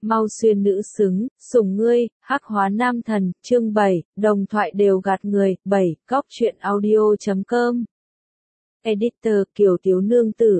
Mau xuyên nữ xứng, sủng ngươi, hắc hóa nam thần, chương 7, đồng thoại đều gạt người, 7, góc truyện audio.com. Editor Kiều Tiếu Nương Tử,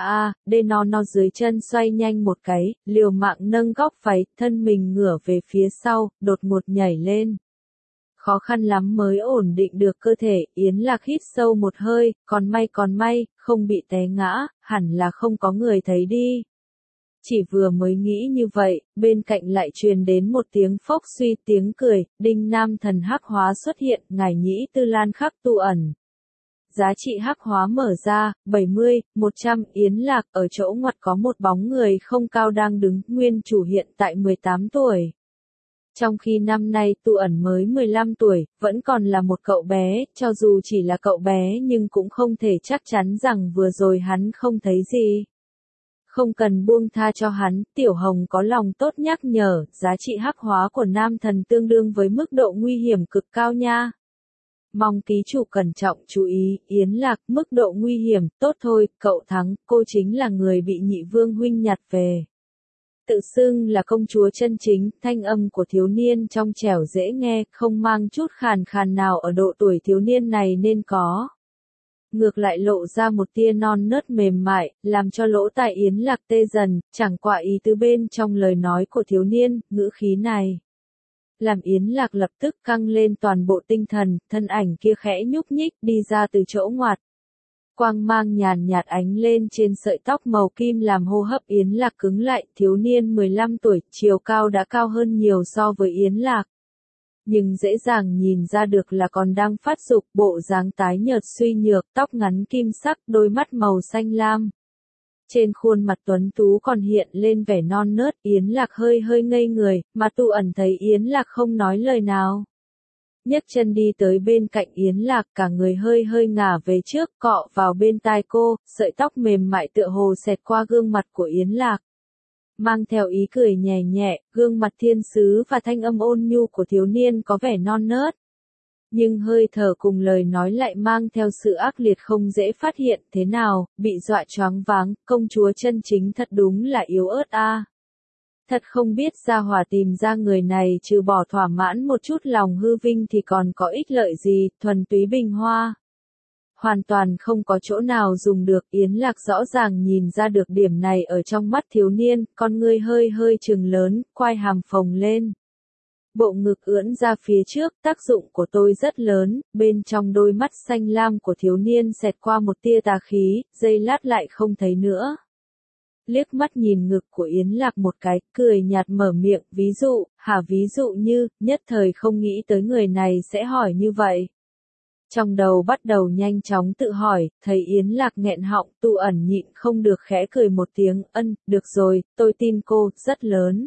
đê nó dưới chân xoay nhanh một cái, liều mạng nâng góc váy, thân mình ngửa về phía sau, đột ngột nhảy lên. Khó khăn lắm mới ổn định được cơ thể, Yến Lạc hít sâu một hơi, còn may, không bị té ngã, hẳn là không có người thấy đi. Chỉ vừa mới nghĩ như vậy, bên cạnh lại truyền đến một tiếng phốc suy tiếng cười, đinh nam thần hắc hóa xuất hiện, ngải nhĩ tư lan khắc tu ẩn. Giá trị hắc hóa mở ra, 70, 100, Yến Lạc, ở chỗ ngoặt có một bóng người không cao đang đứng, nguyên chủ hiện tại 18 tuổi. Trong khi năm nay tu ẩn mới 15 tuổi, vẫn còn là một cậu bé, cho dù chỉ là cậu bé nhưng cũng không thể chắc chắn rằng vừa rồi hắn không thấy gì. Không cần buông tha cho hắn, Tiểu Hồng có lòng tốt nhắc nhở, giá trị hắc hóa của nam thần tương đương với mức độ nguy hiểm cực cao nha. Mong ký chủ cẩn trọng chú ý, Yến Lạc, mức độ nguy hiểm, tốt thôi, cậu thắng, cô chính là người bị nhị vương huynh nhặt về. Tự xưng là công chúa chân chính, thanh âm của thiếu niên trong trẻo dễ nghe, không mang chút khàn khàn nào ở độ tuổi thiếu niên này nên có. Ngược lại lộ ra một tia non nớt mềm mại, làm cho lỗ tai Yến Lạc tê dần, chẳng qua ý tứ bên trong lời nói của thiếu niên, ngữ khí này. Làm Yến Lạc lập tức căng lên toàn bộ tinh thần, thân ảnh kia khẽ nhúc nhích đi ra từ chỗ ngoặt. Quang mang nhàn nhạt ánh lên trên sợi tóc màu kim làm hô hấp Yến Lạc cứng lại, thiếu niên 15 tuổi, chiều cao đã cao hơn nhiều so với Yến Lạc. Nhưng dễ dàng nhìn ra được là còn đang phát dục, bộ dáng tái nhợt suy nhược, tóc ngắn kim sắc, đôi mắt màu xanh lam. Trên khuôn mặt tuấn tú còn hiện lên vẻ non nớt, Yến Lạc hơi ngây người, mà Tu ẩn thấy Yến Lạc không nói lời nào. Nhấc chân đi tới bên cạnh Yến Lạc, cả người hơi ngả về trước, cọ vào bên tai cô, sợi tóc mềm mại tựa hồ xẹt qua gương mặt của Yến Lạc. Mang theo ý cười nhẹ nhẹ, gương mặt thiên sứ và thanh âm ôn nhu của thiếu niên có vẻ non nớt. Nhưng hơi thở cùng lời nói lại mang theo sự ác liệt không dễ phát hiện, thế nào, bị dọa choáng váng, công chúa chân chính thật đúng là yếu ớt a. Thật không biết gia hỏa tìm ra người này trừ bỏ thỏa mãn một chút lòng hư vinh thì còn có ích lợi gì, thuần túy bình hoa. Hoàn toàn không có chỗ nào dùng được, Yến Lạc rõ ràng nhìn ra được điểm này ở trong mắt thiếu niên, con ngươi hơi trừng lớn, quai hàm phồng lên. Bộ ngực ưỡn ra phía trước, tác dụng của tôi rất lớn, bên trong đôi mắt xanh lam của thiếu niên xẹt qua một tia tà khí, giây lát lại không thấy nữa. Liếc mắt nhìn ngực của Yến Lạc một cái, cười nhạt mở miệng, ví dụ như, nhất thời không nghĩ tới người này sẽ hỏi như vậy. Trong đầu bắt đầu nhanh chóng tự hỏi, thấy Yến Lạc nghẹn họng, Tu ẩn nhịn không được khẽ cười một tiếng, được rồi, tôi tin cô, rất lớn.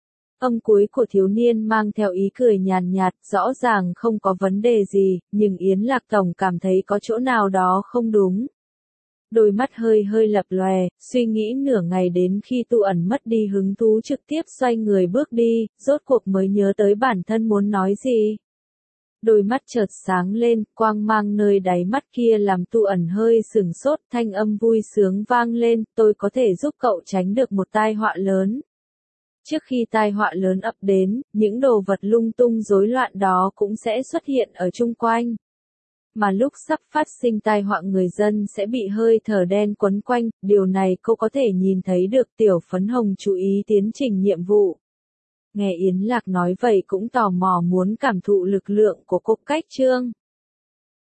Âm cuối của thiếu niên mang theo ý cười nhàn nhạt, rõ ràng không có vấn đề gì, nhưng Yến Lạc tổng cảm thấy có chỗ nào đó không đúng. Đôi mắt hơi lập lòe, suy nghĩ nửa ngày đến khi Tu ẩn mất đi hứng thú trực tiếp xoay người bước đi, rốt cuộc mới nhớ tới bản thân muốn nói gì. Đôi mắt chợt sáng lên, quang mang nơi đáy mắt kia làm Tu ẩn hơi sửng sốt, thanh âm vui sướng vang lên, tôi có thể giúp cậu tránh được một tai họa lớn. Trước khi tai họa lớn ập đến, những đồ vật lung tung rối loạn đó cũng sẽ xuất hiện ở chung quanh. Mà lúc sắp phát sinh tai họa người dân sẽ bị hơi thở đen quấn quanh, điều này cô có thể nhìn thấy được. Tiểu Phấn Hồng chú ý tiến trình nhiệm vụ. Nghe Yến Lạc nói vậy cũng tò mò muốn cảm thụ lực lượng của cục cách chương.